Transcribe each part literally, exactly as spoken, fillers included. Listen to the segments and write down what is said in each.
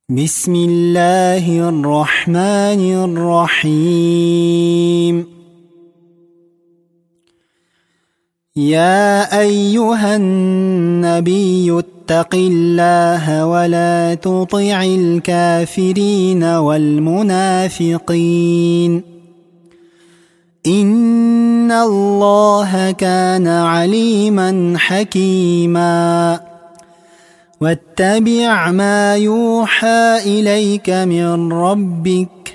بسم الله الرحمن الرحيم. يا أيها النبي اتق الله ولا تطع الكافرين والمنافقين إن الله كان عليما حكيما. واتبع ما يوحى إليك من ربك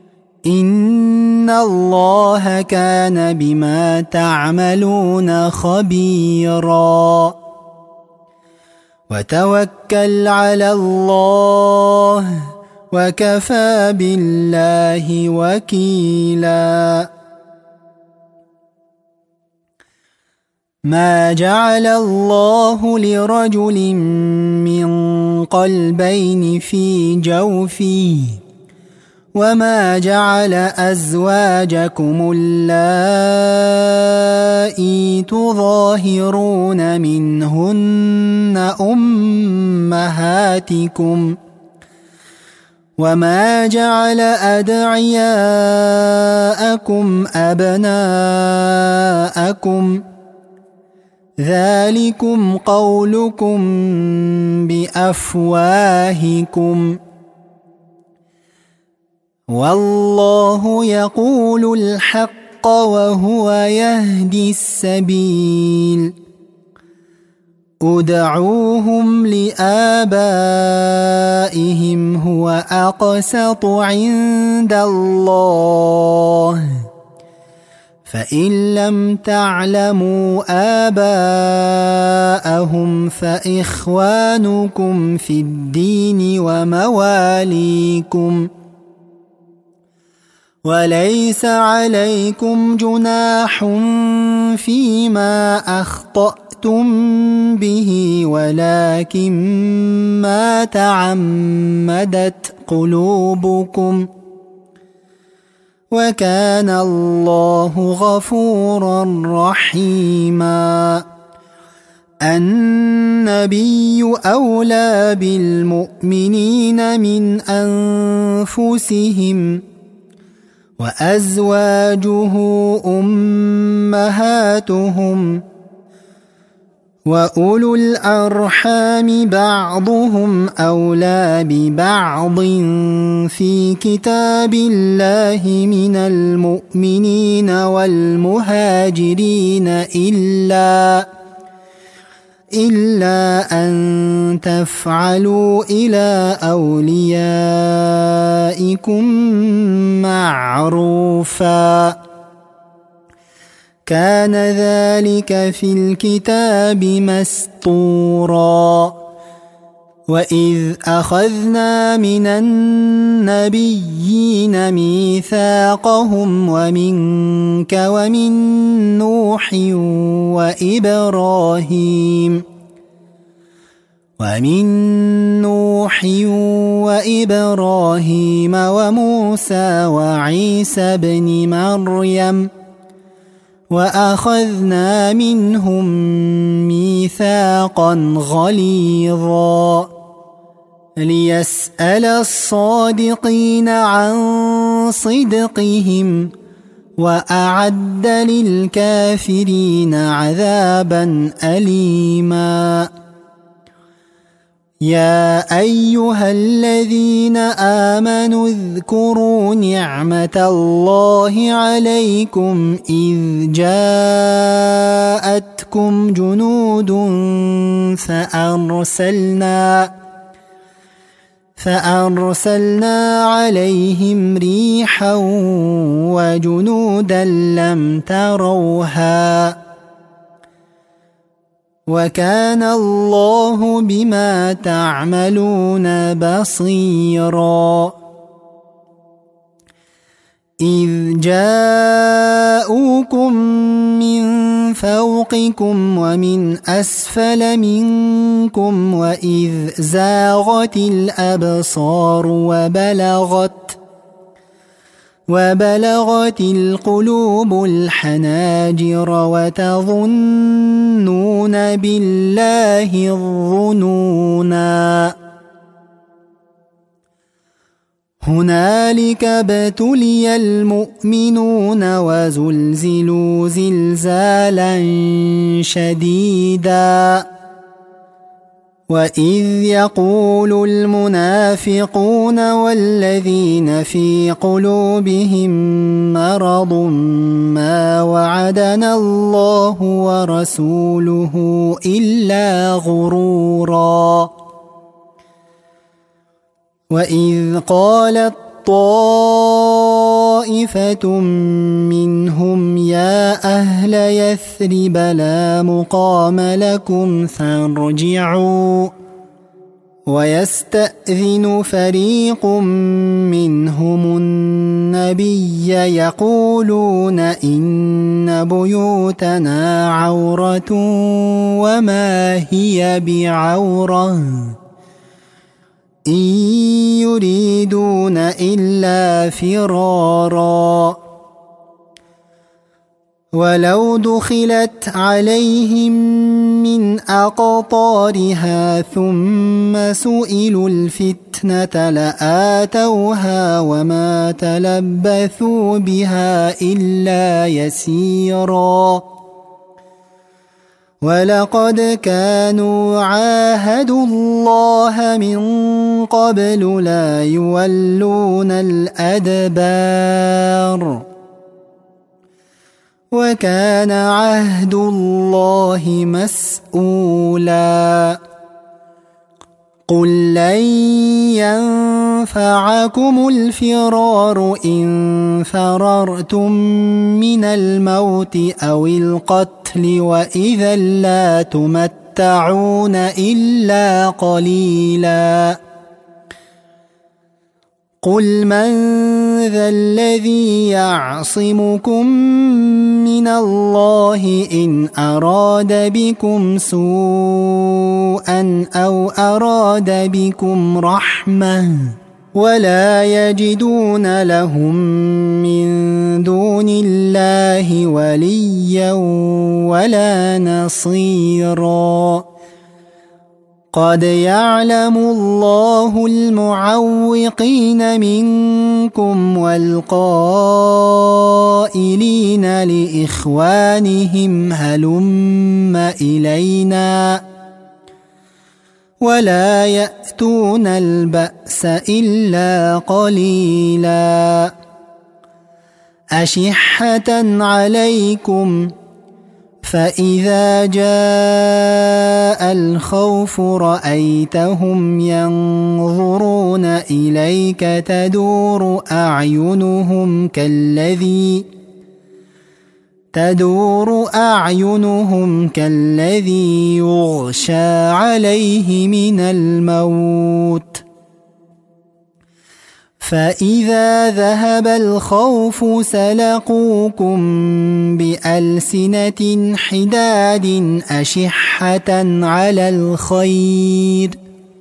إن الله كان بما تعملون خبيرا. وتوكل على الله وكفى بالله وكيلا. ما جعل الله لرجل من قلبين في جوفه وما جعل أزواجكم اللائي تظاهرون منهن أمهاتكم وما جعل أدعياءكم أبناءكم ذلكم قولكم بأفواهكم والله يقول الحق وهو يهدي السبيل. ادعوهم لآبائهم هو أقسط عند الله فإن لم تعلموا آباءهم فإخوانكم في الدين ومواليكم وليس عليكم جناح فيما أخطأتم به ولكن ما تعمدت قلوبكم وكان الله غفورا رحيما. النبي أولى بالمؤمنين من أنفسهم وأزواجه أمهاتهم وأولو الأرحام بعضهم أولى ببعض في كتاب الله من المؤمنين والمهاجرين إلا إلا أن تفعلوا إلى أوليائكم معروفا كان ذلك في الكتاب مسطورا. وإذ أخذنا من النبيين ميثاقهم ومنك ومن نوح وإبراهيم ومن نوح وإبراهيم وموسى وعيسى بن مريم وأخذنا منهم ميثاقا غليظا ليسأل الصادقين عن صدقهم وأعد للكافرين عذابا أليما. يا أيها الذين آمنوا اذكروا نعمة الله عليكم إذ جاءتكم جنود فأرسلنا فأرسلنا عليهم ريحا وجنودا لم تروها وكان الله بما تعملون بصيرا. إذ جاءوكم من فوقكم ومن أسفل منكم وإذ زاغت الأبصار وبلغت وبلغت القلوب الحناجر وتظنون بالله الظنونا هنالك ابتلي المؤمنون وزلزلوا زلزالا شديدا وإذ يقول المنافقون والذين في قلوبهم مرض ما وعدنا الله ورسوله إلا غرورا وإذ قالت طائفة منهم يا أهل يثرب لا مقام لكم فارجعوا ويستأذن فريق منهم النبي يقولون إن بيوتنا عورة وما هي بعورة إن يريدون إلا فرارا ولو دخلت عليهم من أقطارها ثم سئلوا الفتنة لآتوها وما تلبثوا بها إلا يسيرا ولقد كانوا عاهدوا الله من قبل لا يولون الأدبار وكان عهد الله مسؤولا قل لن ينفعكم الفرار إن فررتم من الموت أو القتل وإذا لا تمتعون إلا قليلا قل من ذا الذي يعصمكم من الله إن أراد بكم سوءا أو أراد بكم رحمة ولا يجدون لهم من دون الله وليا ولا نصيرا قد يعلم الله المعوقين منكم والقائلين لإخوانهم هلم إلينا ولا يأتون البأس إلا قليلا أشحة عليكم فإذا جاء الخوف رأيتهم ينظرون إليك تدور أعينهم كالذي تدور أعينهم كالذي يغشى عليه من الموت فإذا ذهب الخوف سلقوكم بألسنة حداد أشحة على الخير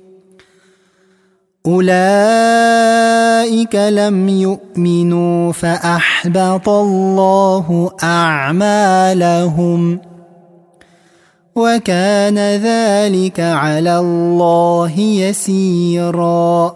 أولئك لم يؤمنوا فأحبط الله أعمالهم وكان ذلك على الله يسيرا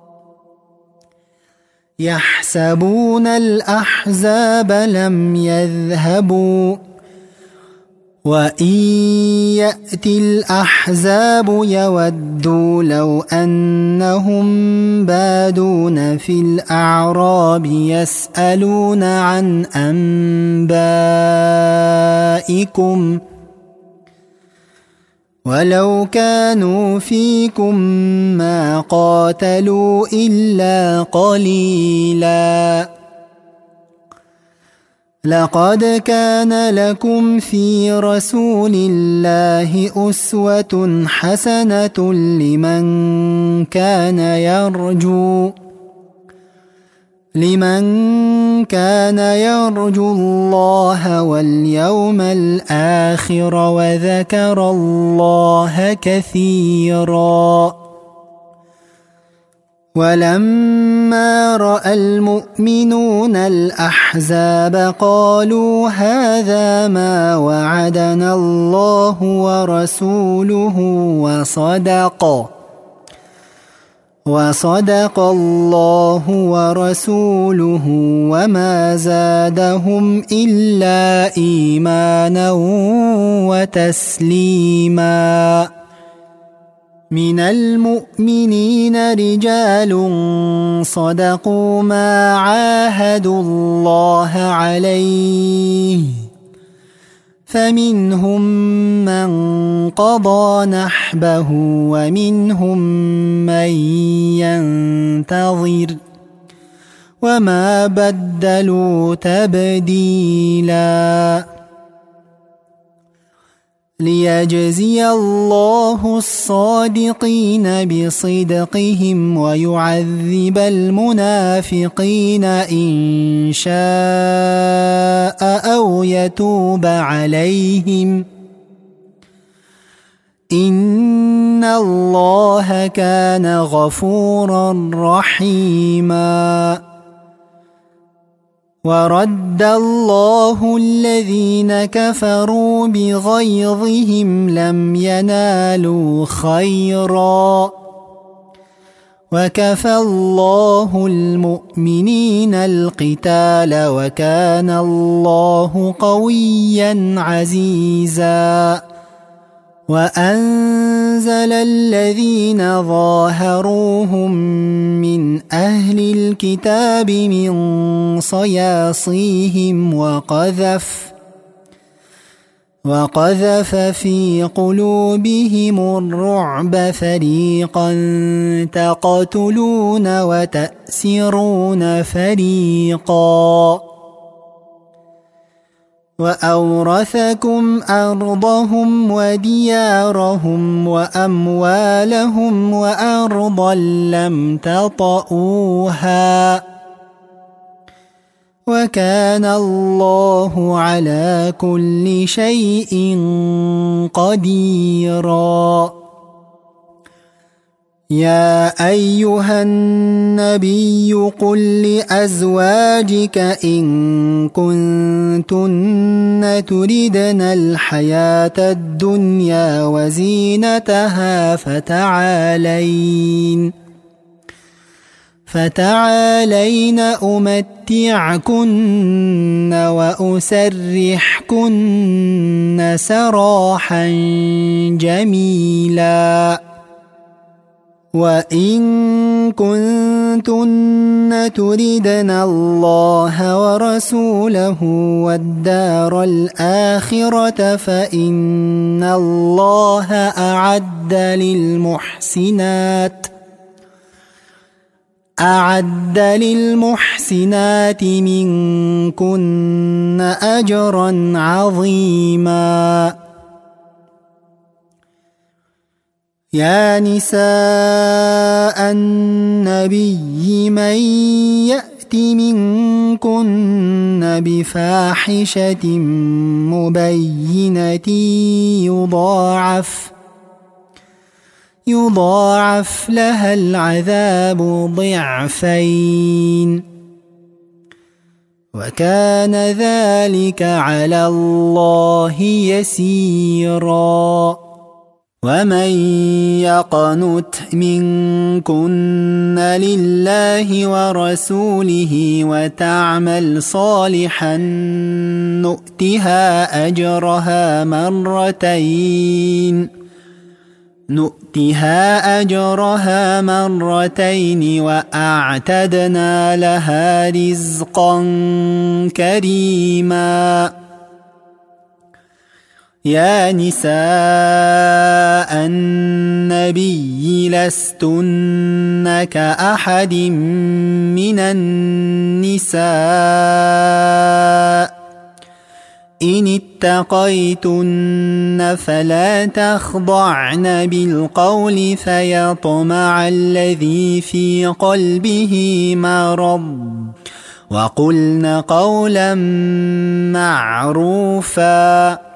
يحسبون الأحزاب لم يذهبوا وإن يأتي الأحزاب يودوا لو أنهم بادون في الأعراب يسألون عن أنبائكم ولو كانوا فيكم ما قاتلوا إلا قليلا لقد كان لكم في رسول الله أسوة حسنة لمن كان يرجو لمن كان يرجو الله واليوم الآخر وذكر الله كثيرا ولما رأى المؤمنون الأحزاب قالوا هذا ما وعدنا الله ورسوله وصدق وصدق الله ورسوله وما زادهم إلا إيمانا وتسليما. من المؤمنين رجال صدقوا ما عاهدوا الله عليه فمنهم من قضى نحبه ومنهم من ينتظر وما بدلوا تبديلا. ليجزي الله الصادقين بصدقهم ويعذب المنافقين إن شاء أو يتوب عليهم إن الله كان غفورا رحيما. ورد الله الذين كفروا بغيظهم لم ينالوا خيرا وكفى الله المؤمنين القتال وكان الله قويا عزيزا. وأنزل الذين ظاهروهم من أهل الكتاب من صياصيهم وقذف وقذف في قلوبهم الرعب فريقا تقتلون وتأسرون فريقا وأورثكم أرضهم وديارهم وأموالهم وأرضا لم تطئوها وكان الله على كل شيء قديرا. يا أيها النبي قل لأزواجك إن كنتن تردن الحياة الدنيا وزينتها فتعالين فتعالين أمتعكن وأسرحكن سراحا جميلا. وإن كنتن تردن الله ورسوله والدار الآخرة فإن الله أعد للمحسنات أعد للمحسنات منكن أجرا عظيما. يا نساء النبي من يأت منكن بفاحشة مبينة يضاعف يضاعف لها العذاب ضعفين وكان ذلك على الله يسيرا. ومن يقنت منكن لله ورسوله وتعمل صالحا نؤتها أجرها مرتين نؤتها أجرها مرتين وأعتدنا لها رزقا كريما. يا نساء النبي لستن كأحد من النساء إن اتقيتن فلا تخضعن بالقول فيطمع الذي في قلبه مرض وقلن قولا معروفا.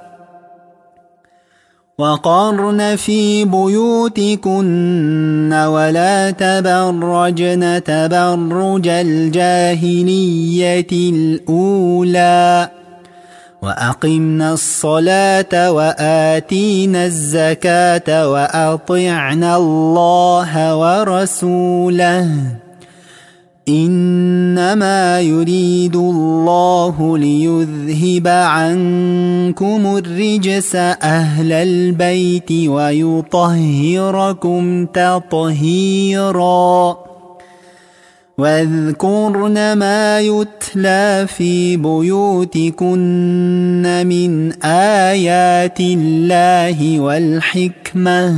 وقرن في بيوتكن ولا تبرجن تبرج الجاهلية الأولى وأقمنا الصلاة وآتينا الزكاة وأطعنا الله ورسوله إنما يريد الله ليذهب عنكم الرجس أهل البيت ويطهركم تطهيرا واذكرن ما يتلى في بيوتكن من آيات الله والحكمة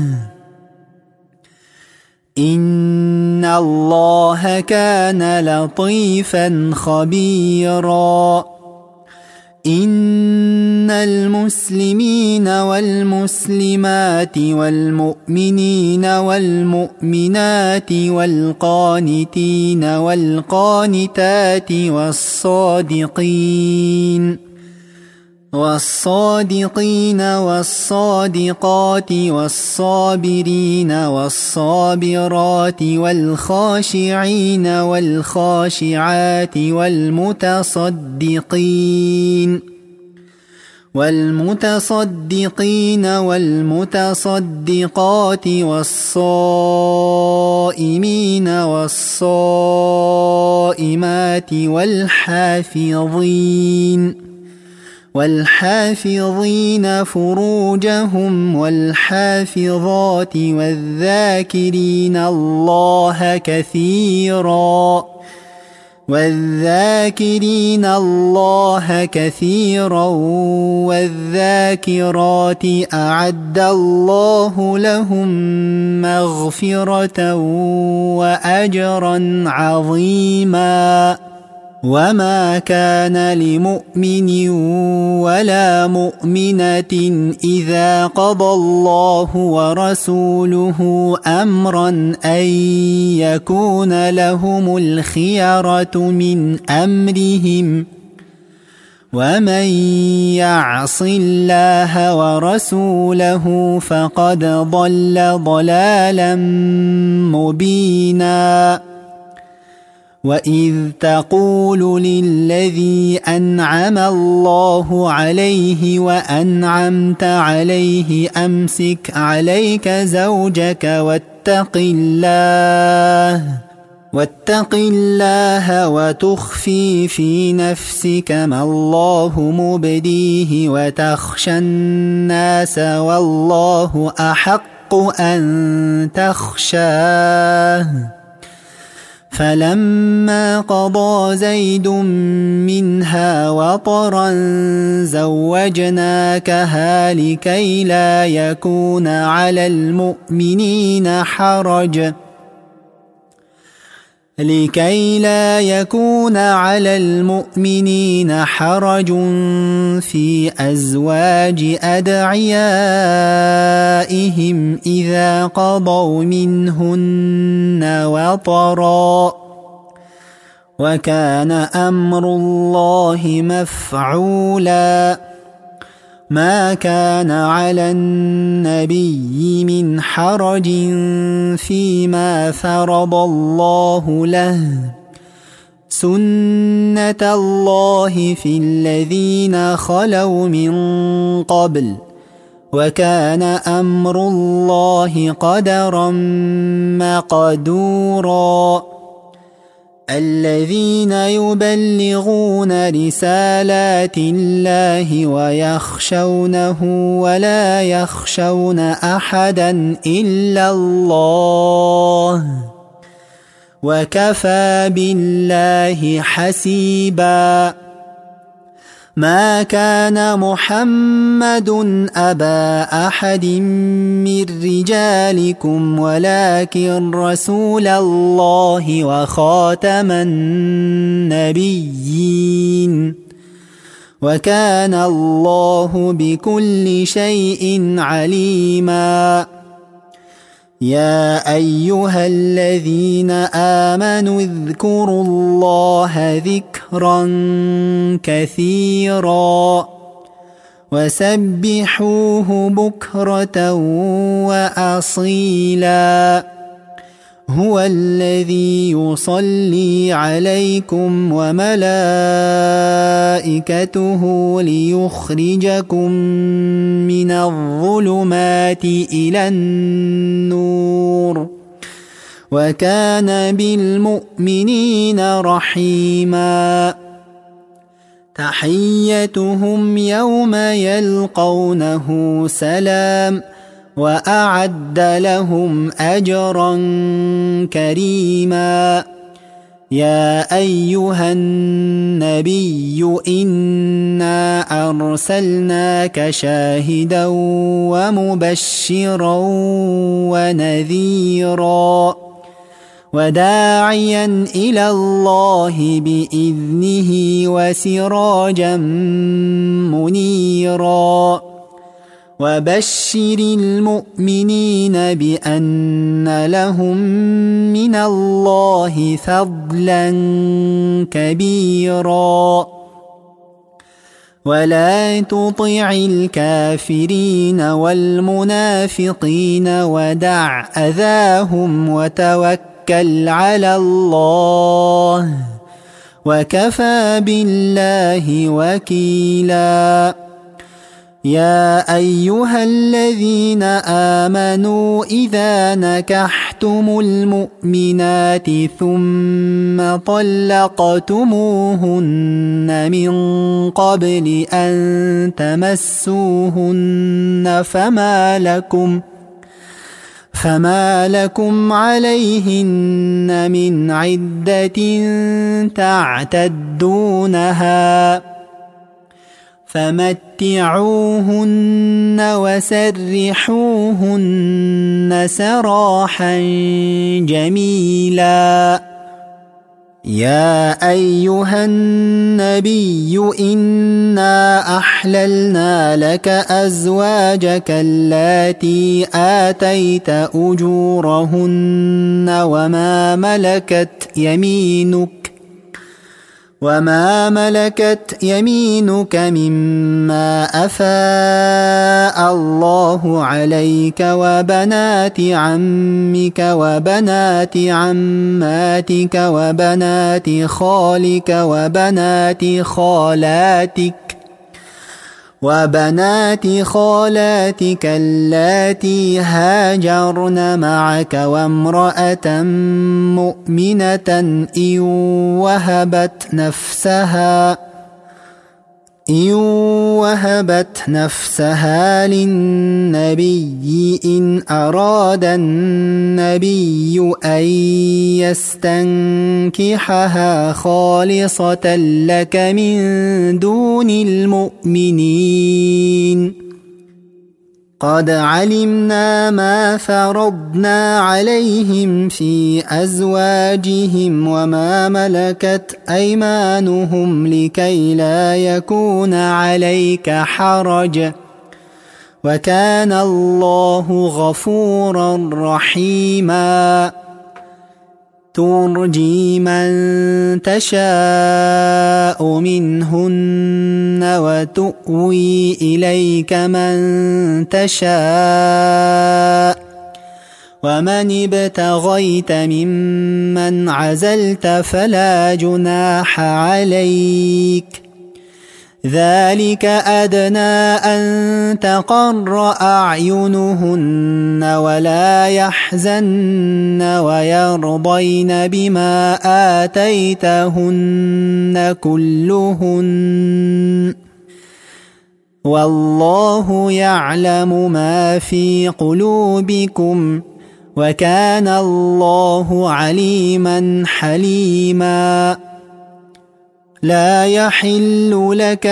إن الله كان لطيفا خبيرا إن المسلمين والمسلمات والمؤمنين والمؤمنات والقانتين والقانتات والصادقين والصادقين والصادقات والصابرين والصابرات والخاشعين والخاشعات والمتصدقين والمتصدقين والمتصدقات والصائمين والصائمات والحافظين والحافظين فروجهم والحافظات والذاكرين الله كثيرا والذاكرين الله كثيرا والذاكرات أعد الله لهم مغفرة وأجرا عظيما وما كان لمؤمن ولا مؤمنة إذا قضى الله ورسوله أمرا أن يكون لهم الخيرة من أمرهم ومن يعص الله ورسوله فقد ضل ضلالا مبينا وإذ تقول للذي أنعم الله عليه وأنعمت عليه أمسك عليك زوجك واتق الله واتق الله وتخفي في نفسك ما الله مبديه وتخشى الناس والله أحق أن تخشاه فلما قضى زيد منها وطرا زوجناكها لكي لا يكون على المؤمنين حرج لكي لا يكون على المؤمنين حرج في أزواج أدعيائهم إذا قضوا منهن وطرا وكان أمر الله مفعولا ما كان على النبي من حرج فيما فرض الله له سنة الله في الذين خلوا من قبل وكان أمر الله قدرا مقدورا الذين يبلغون رسالات الله ويخشونه ولا يخشون أحدا إلا الله وكفى بالله حسيبا ما كان محمد أبا أحد من رجالكم ولكن رسول الله وخاتم النبيين وكان الله بكل شيء عليما يا أيها الذين آمنوا اذكروا الله ذكرا كثيرا وسبحوه بكرة وأصيلا هو الذي يصلي عليكم وملائكته ليخرجكم من الظلمات إلى النور وكان بالمؤمنين رحيما تحيتهم يوم يلقونه سلام وأعد لهم أجرا كريما يا أيها النبي إنا أرسلناك شاهدا ومبشرا ونذيرا وداعيا إلى الله بإذنه وسراجا منيرا وبشر المؤمنين بأن لهم من الله فضلا كبيرا ولا تطع الكافرين والمنافقين ودع أذاهم وتوكل على الله وكفى بالله وكيلا يا أيها الذين آمنوا إذا نكحتم المؤمنات ثم طلقتموهن من قبل أن تمسوهن فما لكم فما لكم عليهن من عدة تعتدونها فمتعوهن وسرحوهن سراحا جميلا يا أيها النبي إنا أحللنا لك أزواجك اللاتي آتيت أجورهن وما ملكت يمينك وما ملكت يمينك مما أفاء الله عليك وبنات عمك وبنات عماتك وبنات خالك وبنات خالاتك وبنات خالاتك اللاتي هاجرن معك وامرأة مؤمنة إن وهبت نفسها إن وهبت نفسها للنبي إن أراد النبي أن يستنكحها خالصة لك من دون المؤمنين قد علمنا ما فرضنا عليهم في أزواجهم وما ملكت أيمانهم لكي لا يكون عليك حرج وكان الله غفورا رحيما ترجي من تشاء منهن وتؤوي إليك من تشاء ومن ابتغيت ممن عزلت فلا جناح عليك ذلك أدنى أن تقر أعينهن ولا يحزن ويرضين بما آتيتهن كلهن والله يعلم ما في قلوبكم وكان الله عليما حليما لا يحل لك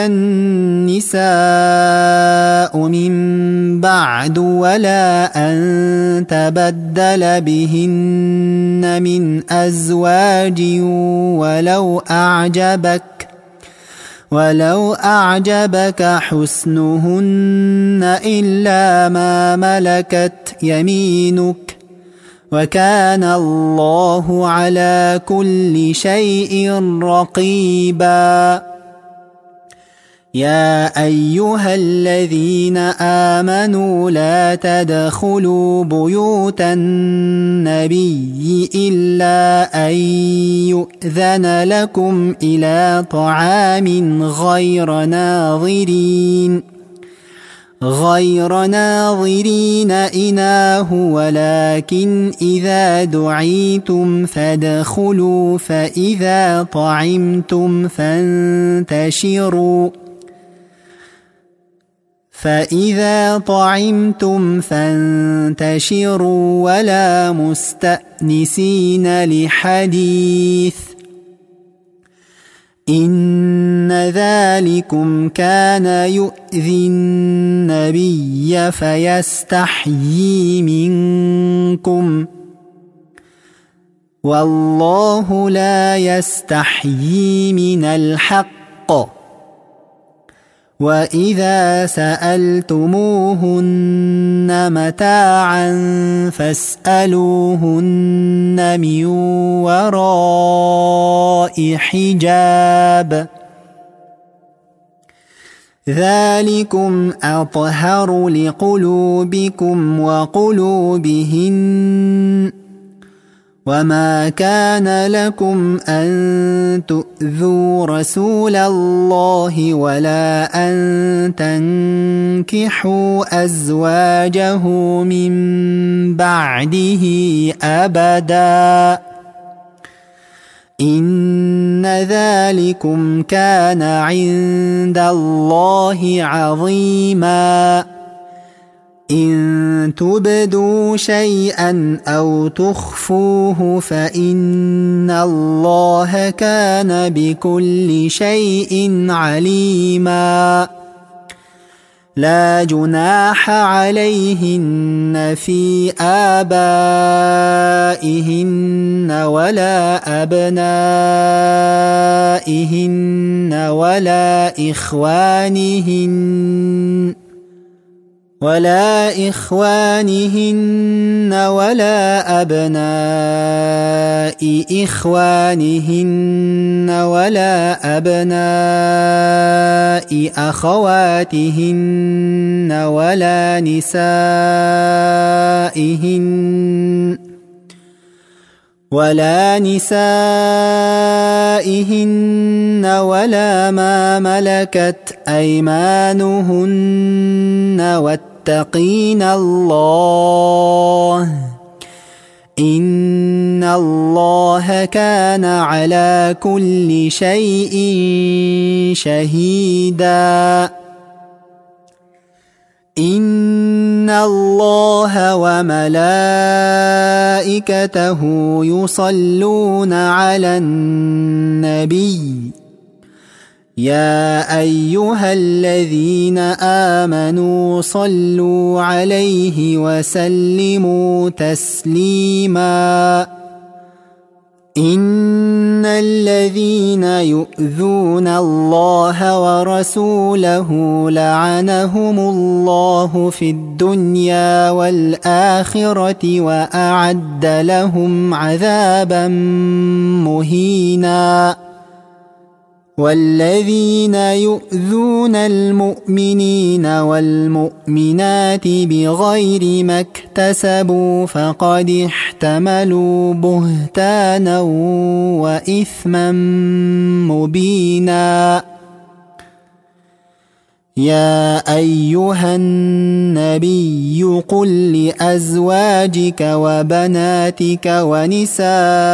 النساء من بعد ولا أن تبدل بهن من أزواج ولو أعجبك ولو أعجبك حسنهن إلا ما ملكت يمينك وكان الله على كل شيء رقيبا يا أيها الذين آمنوا لا تدخلوا بيوت النبي إلا أن يؤذن لكم إلى طعام غير ناظرين غير ناظرين إناه ولكن إذا دعيتم فادخلوا فإذا طعمتم فانتشروا فإذا طعمتم فانتشروا ولا مستأنسين لحديث إن ذلكم كان يؤذي النبي فيستحيي منكم والله لا يستحيي من الحق وإذا سألتموهن متاعا فاسألوهن من وراء حجاب ذلكم أطهر لقلوبكم وقلوبهن وما كان لكم أن تؤذوا رسول الله ولا أن تنكحوا أزواجه من بعده أبدا إن ذلكم كان عند الله عظيما إن تبدوا شيئا أو تخفوه فإن الله كان بكل شيء عليما لا جناح عليهن في آبائهن ولا أبنائهن ولا إخوانهن ولا إخوانهن ولا أبناء إخوانهن ولا أبناء أخواتهن ولا نسائهن ولا نسائهن ولا ما ملكت أيمانهن واتقين الله إن الله كان على كل شيء شهيدا إن الله وملائكته يصلون على النبي يا أيها الذين آمنوا صلوا عليه وسلموا تسليما إن الذين يؤذون الله ورسوله لعنهم الله في الدنيا والآخرة وأعد لهم عذابا مهينا والذين يؤذون المؤمنين والمؤمنات بغير ما اكتسبوا فقد احتملوا بهتانا وإثما مبينا يا أيها النبي قل لأزواجك وبناتك ونساء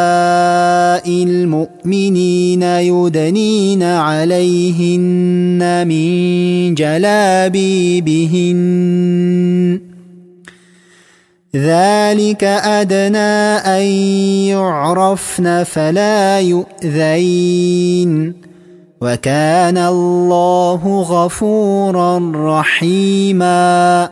المؤمنين يدنين عليهن من جلابيبهن ذلك أدنى أن يعرفن فلا يؤذين وكان الله غفورا رحيما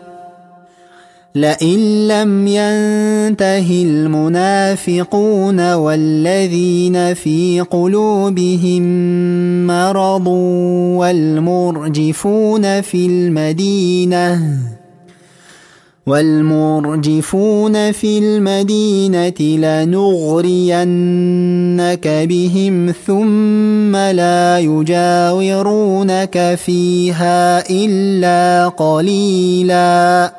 لئن لم ينته المنافقون والذين في قلوبهم مرض والمرجفون في المدينة والمرجفون في المدينة لنغرينك بهم ثم لا يجاورونك فيها إلا قليلا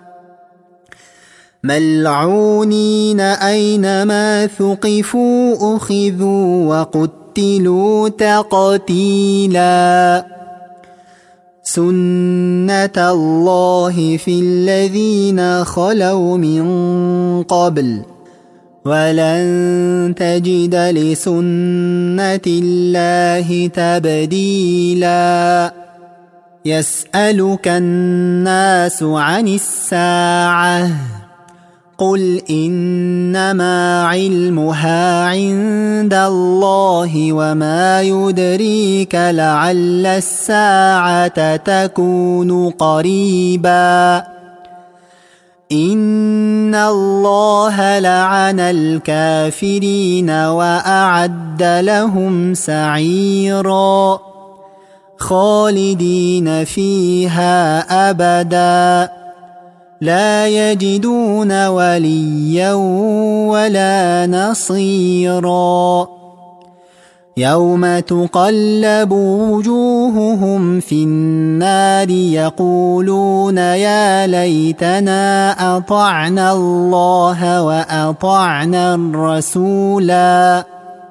ملعونين أينما ثقفوا أخذوا وقتلوا تقتيلا سنة الله في الذين خلوا من قبل ولن تجد لسنة الله تبديلا يسألك الناس عن الساعة قل إنما علمها عند الله وما يدريك لعل الساعة تكون قريبا إن الله لعن الكافرين وأعد لهم سعيرا خالدين فيها أبدا لا يجدون وليا ولا نصيرا يوم تقلب وجوههم في النار يقولون يا ليتنا أطعنا الله وأطعنا الرسولا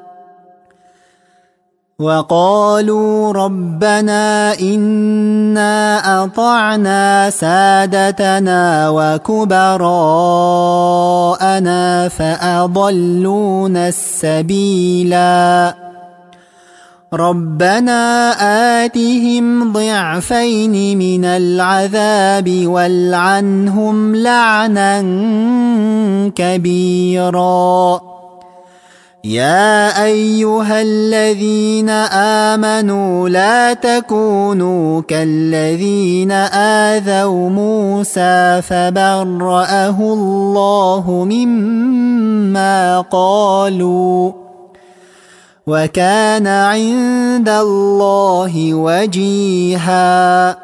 وقالوا ربنا إنا أطعنا سادتنا وكبراءنا فأضلونا السبيلا ربنا آتهم ضعفين من العذاب والعنهم لعنا كبيرا يا أيها الذين آمنوا لا تكونوا كالذين آذوا موسى فبرأه الله مما قالوا وكان عند الله وجيها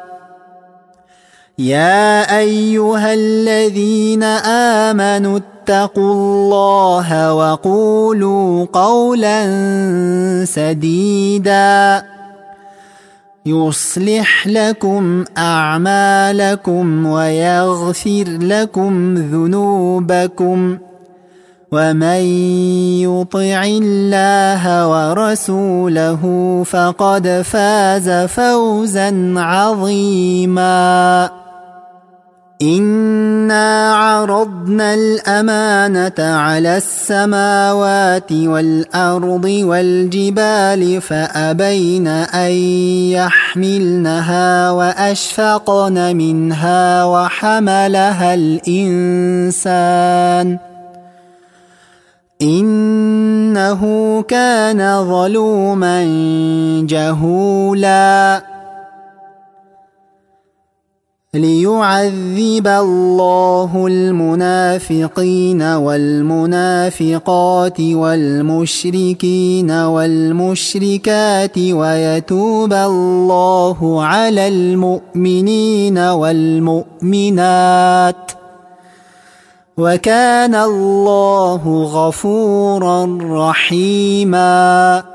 يا أيها الذين آمنوا اتقوا الله وقولوا قولا سديدا يصلح لكم أعمالكم ويغفر لكم ذنوبكم ومن يطع الله ورسوله فقد فاز فوزا عظيما إنا عرضنا الأمانة على السماوات والأرض والجبال فأبين أن يحملنها وأشفقن منها وحملها الإنسان إنه كان ظلوما جهولا ليعذب الله المنافقين والمنافقات والمشركين والمشركات ويتوب الله على المؤمنين والمؤمنات وكان الله غفورا رحيما